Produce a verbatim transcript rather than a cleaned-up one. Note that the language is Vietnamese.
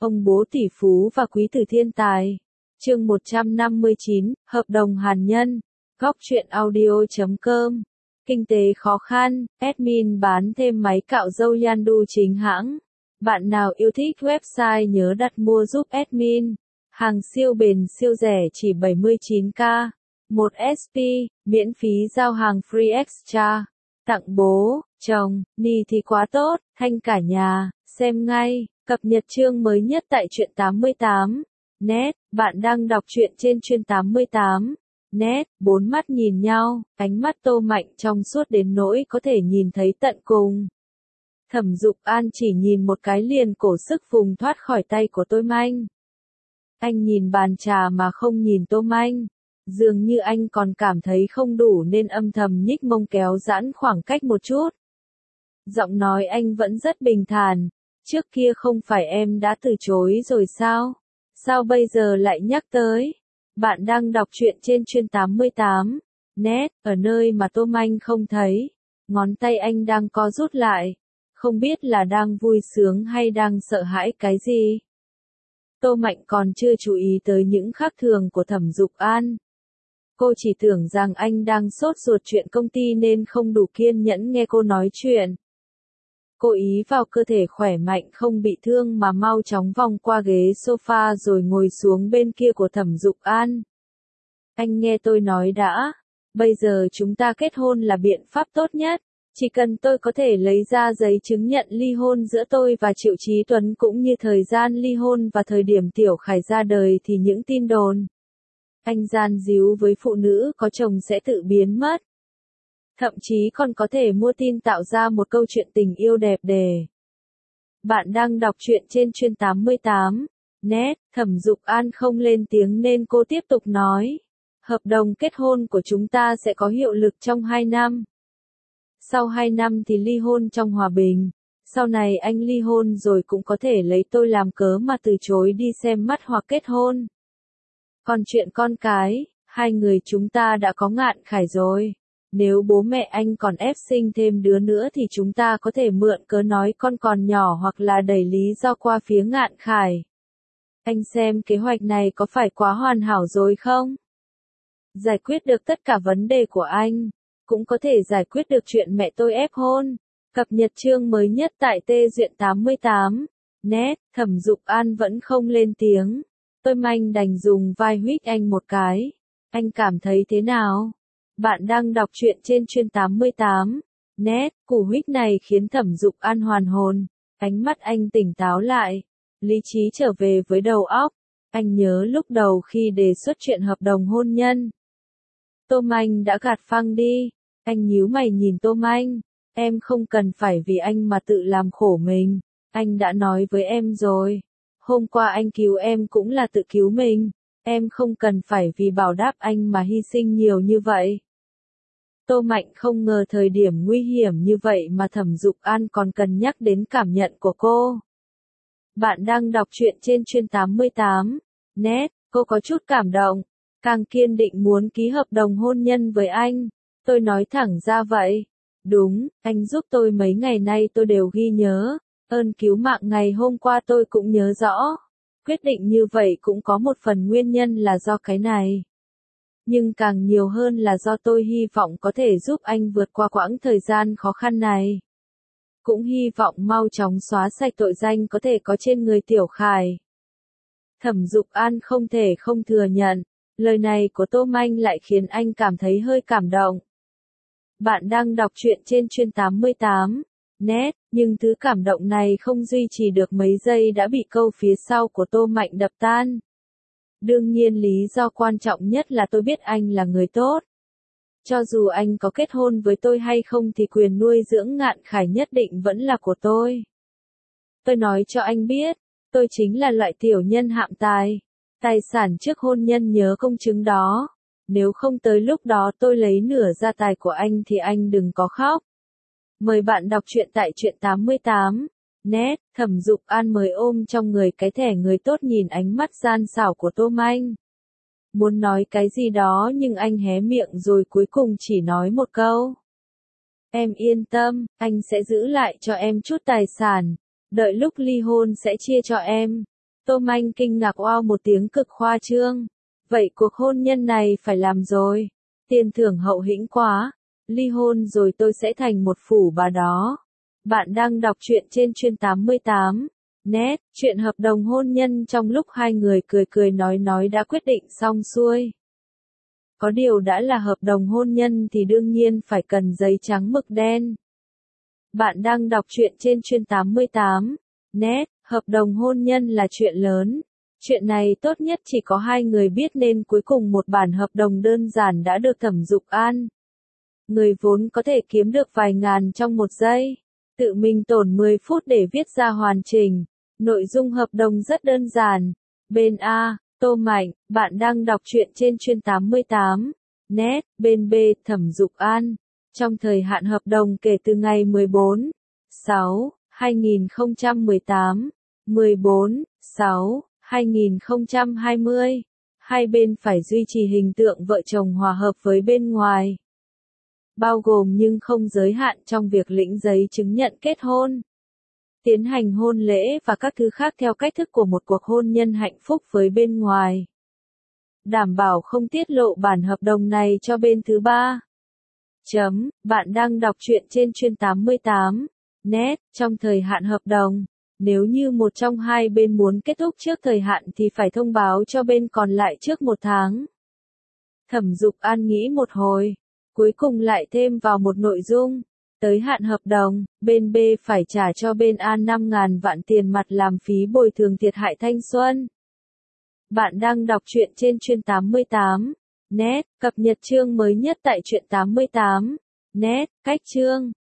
Ông bố tỷ phú và quý tử thiên tài. Chương một trăm năm mươi chín, hợp đồng hàn nhân. Góc truyện audio chấm com. Kinh tế khó khăn, admin bán thêm máy cạo râu Yandu chính hãng. Bạn nào yêu thích website nhớ đặt mua giúp admin. Hàng siêu bền siêu rẻ chỉ bảy mươi chín k. một ét pê, miễn phí giao hàng free extra. Tặng bố, chồng, ni thì quá tốt, thanh cả nhà, xem ngay. Cập nhật chương mới nhất tại truyện tám mươi tám. Net, bạn đang đọc truyện trên chuyên tám mươi tám. Net, bốn mắt nhìn nhau, ánh mắt Tô Mạnh trong suốt đến nỗi có thể nhìn thấy tận cùng. Thẩm Dục An chỉ nhìn một cái liền cổ sức vùng thoát khỏi tay của Tô Manh. Anh nhìn bàn trà mà không nhìn Tô Manh. Dường như anh còn cảm thấy không đủ nên âm thầm nhích mông kéo giãn khoảng cách một chút. Giọng nói anh vẫn rất bình thản. Trước kia không phải em đã từ chối rồi sao? Sao bây giờ lại nhắc tới? Bạn đang đọc truyện trên chuyên tám mươi tám. Net, ở nơi mà Tô Manh không thấy. Ngón tay anh đang co rút lại. Không biết là đang vui sướng hay đang sợ hãi cái gì. Tô Mạnh còn chưa chú ý tới những khác thường của Thẩm Dục An. Cô chỉ tưởng rằng anh đang sốt ruột chuyện công ty nên không đủ kiên nhẫn nghe cô nói chuyện. Cô ý vào cơ thể khỏe mạnh không bị thương mà mau chóng vòng qua ghế sofa rồi ngồi xuống bên kia của Thẩm Dục An. Anh nghe tôi nói đã, bây giờ chúng ta kết hôn là biện pháp tốt nhất, chỉ cần tôi có thể lấy ra giấy chứng nhận ly hôn giữa tôi và Triệu Chí Tuấn cũng như thời gian ly hôn và thời điểm Tiểu Khải ra đời thì những tin đồn anh gian díu với phụ nữ có chồng sẽ tự biến mất. Thậm chí còn có thể mua tin tạo ra một câu chuyện tình yêu đẹp đẽ. Bạn đang đọc truyện trên chuyên tám mươi tám. Net, Thẩm Dục An không lên tiếng nên cô tiếp tục nói. Hợp đồng kết hôn của chúng ta sẽ có hiệu lực trong hai năm. Sau hai năm thì ly hôn trong hòa bình. Sau này anh ly hôn rồi cũng có thể lấy tôi làm cớ mà từ chối đi xem mắt hoặc kết hôn. Còn chuyện con cái, hai người chúng ta đã có Ngạn Khải rồi. Nếu bố mẹ anh còn ép sinh thêm đứa nữa thì chúng ta có thể mượn cớ nói con còn nhỏ hoặc là đẩy lý do qua phía Ngạn Khải. Anh xem kế hoạch này có phải quá hoàn hảo rồi không? Giải quyết được tất cả vấn đề của anh. Cũng có thể giải quyết được chuyện mẹ tôi ép hôn. Cập nhật chương mới nhất tại Tê Duyện tám mươi tám. Net, Thẩm Dục An vẫn không lên tiếng. Tôi Manh đành dùng vai huých anh một cái. Anh cảm thấy thế nào? Bạn đang đọc truyện trên chuyên tám mươi tám. Net, cú huých này khiến Thẩm Dục An hoàn hồn. Ánh mắt anh tỉnh táo lại. Lý trí trở về với đầu óc. Anh nhớ lúc đầu khi đề xuất chuyện hợp đồng hôn nhân. Tô Manh đã gạt phăng đi. Anh nhíu mày nhìn Tô Manh. Em không cần phải vì anh mà tự làm khổ mình. Anh đã nói với em rồi. Hôm qua anh cứu em cũng là tự cứu mình. Em không cần phải vì bảo đáp anh mà hy sinh nhiều như vậy. Tô Mạnh không ngờ thời điểm nguy hiểm như vậy mà Thẩm Dục An còn cần nhắc đến cảm nhận của cô. Bạn đang đọc truyện trên chuyên tám mươi tám. Net, cô có chút cảm động. Càng kiên định muốn ký hợp đồng hôn nhân với anh. Tôi nói thẳng ra vậy. Đúng, anh giúp tôi mấy ngày nay tôi đều ghi nhớ. Ơn cứu mạng ngày hôm qua tôi cũng nhớ rõ. Quyết định như vậy cũng có một phần nguyên nhân là do cái này. Nhưng càng nhiều hơn là do tôi hy vọng có thể giúp anh vượt qua quãng thời gian khó khăn này. Cũng hy vọng mau chóng xóa sạch tội danh có thể có trên người Tiểu Khải. Thẩm Dục An không thể không thừa nhận. Lời này của Tô Manh lại khiến anh cảm thấy hơi cảm động. Bạn đang đọc truyện trên chuyên tám mươi tám. Net, nhưng thứ cảm động này không duy trì được mấy giây đã bị câu phía sau của Tô Mạnh đập tan. Đương nhiên lý do quan trọng nhất là tôi biết anh là người tốt. Cho dù anh có kết hôn với tôi hay không thì quyền nuôi dưỡng Ngạn Khải nhất định vẫn là của tôi. Tôi nói cho anh biết, tôi chính là loại tiểu nhân hạm tài. Tài sản trước hôn nhân nhớ công chứng đó. Nếu không tới lúc đó tôi lấy nửa gia tài của anh thì anh đừng có khóc. Mời bạn đọc truyện tại truyện tám mươi tám. Net, Thẩm Dục An mới ôm trong người cái thẻ người tốt nhìn ánh mắt gian xảo của Tô Manh. Muốn nói cái gì đó nhưng anh hé miệng rồi cuối cùng chỉ nói một câu. Em yên tâm, anh sẽ giữ lại cho em chút tài sản. Đợi lúc ly hôn sẽ chia cho em. Tô Anh kinh ngạc oao một tiếng cực khoa trương. Vậy cuộc hôn nhân này phải làm rồi. Tiền thưởng hậu hĩnh quá. Ly hôn rồi tôi sẽ thành một phủ bà đó. Bạn đang đọc truyện trên chuyên tám mươi tám. Net, chuyện hợp đồng hôn nhân trong lúc hai người cười cười nói nói đã quyết định xong xuôi. Có điều đã là hợp đồng hôn nhân thì đương nhiên phải cần giấy trắng mực đen. Bạn đang đọc truyện trên chuyên tám mươi tám. Net, hợp đồng hôn nhân là chuyện lớn. Chuyện này tốt nhất chỉ có hai người biết nên cuối cùng một bản hợp đồng đơn giản đã được Thẩm Dục An. Người vốn có thể kiếm được vài ngàn trong một giây. Tự mình tổn mười phút để viết ra hoàn chỉnh. Nội dung hợp đồng rất đơn giản. Bên A, Tô Mạnh, bạn đang đọc truyện trên chuyên tám mươi tám. Net, bên B, Thẩm Dục An. Trong thời hạn hợp đồng kể từ ngày mười bốn, sáu, hai nghìn không trăm mười tám, mười bốn, sáu, hai nghìn không trăm hai mươi, hai bên phải duy trì hình tượng vợ chồng hòa hợp với bên ngoài. Bao gồm nhưng không giới hạn trong việc lĩnh giấy chứng nhận kết hôn. Tiến hành hôn lễ và các thứ khác theo cách thức của một cuộc hôn nhân hạnh phúc với bên ngoài. Đảm bảo không tiết lộ bản hợp đồng này cho bên thứ ba. Chấm, bạn đang đọc truyện trên chuyên tám mươi tám. Net, trong thời hạn hợp đồng. Nếu như một trong hai bên muốn kết thúc trước thời hạn thì phải thông báo cho bên còn lại trước một tháng. Thẩm Dục An nghĩ một hồi. Cuối cùng lại thêm vào một nội dung. Tới hạn hợp đồng, bên B phải trả cho bên A năm nghìn vạn tiền mặt làm phí bồi thường thiệt hại thanh xuân. Bạn đang đọc truyện trên chuyên tám mươi tám. Net, cập nhật chương mới nhất tại truyện tám mươi tám. Net, cách chương.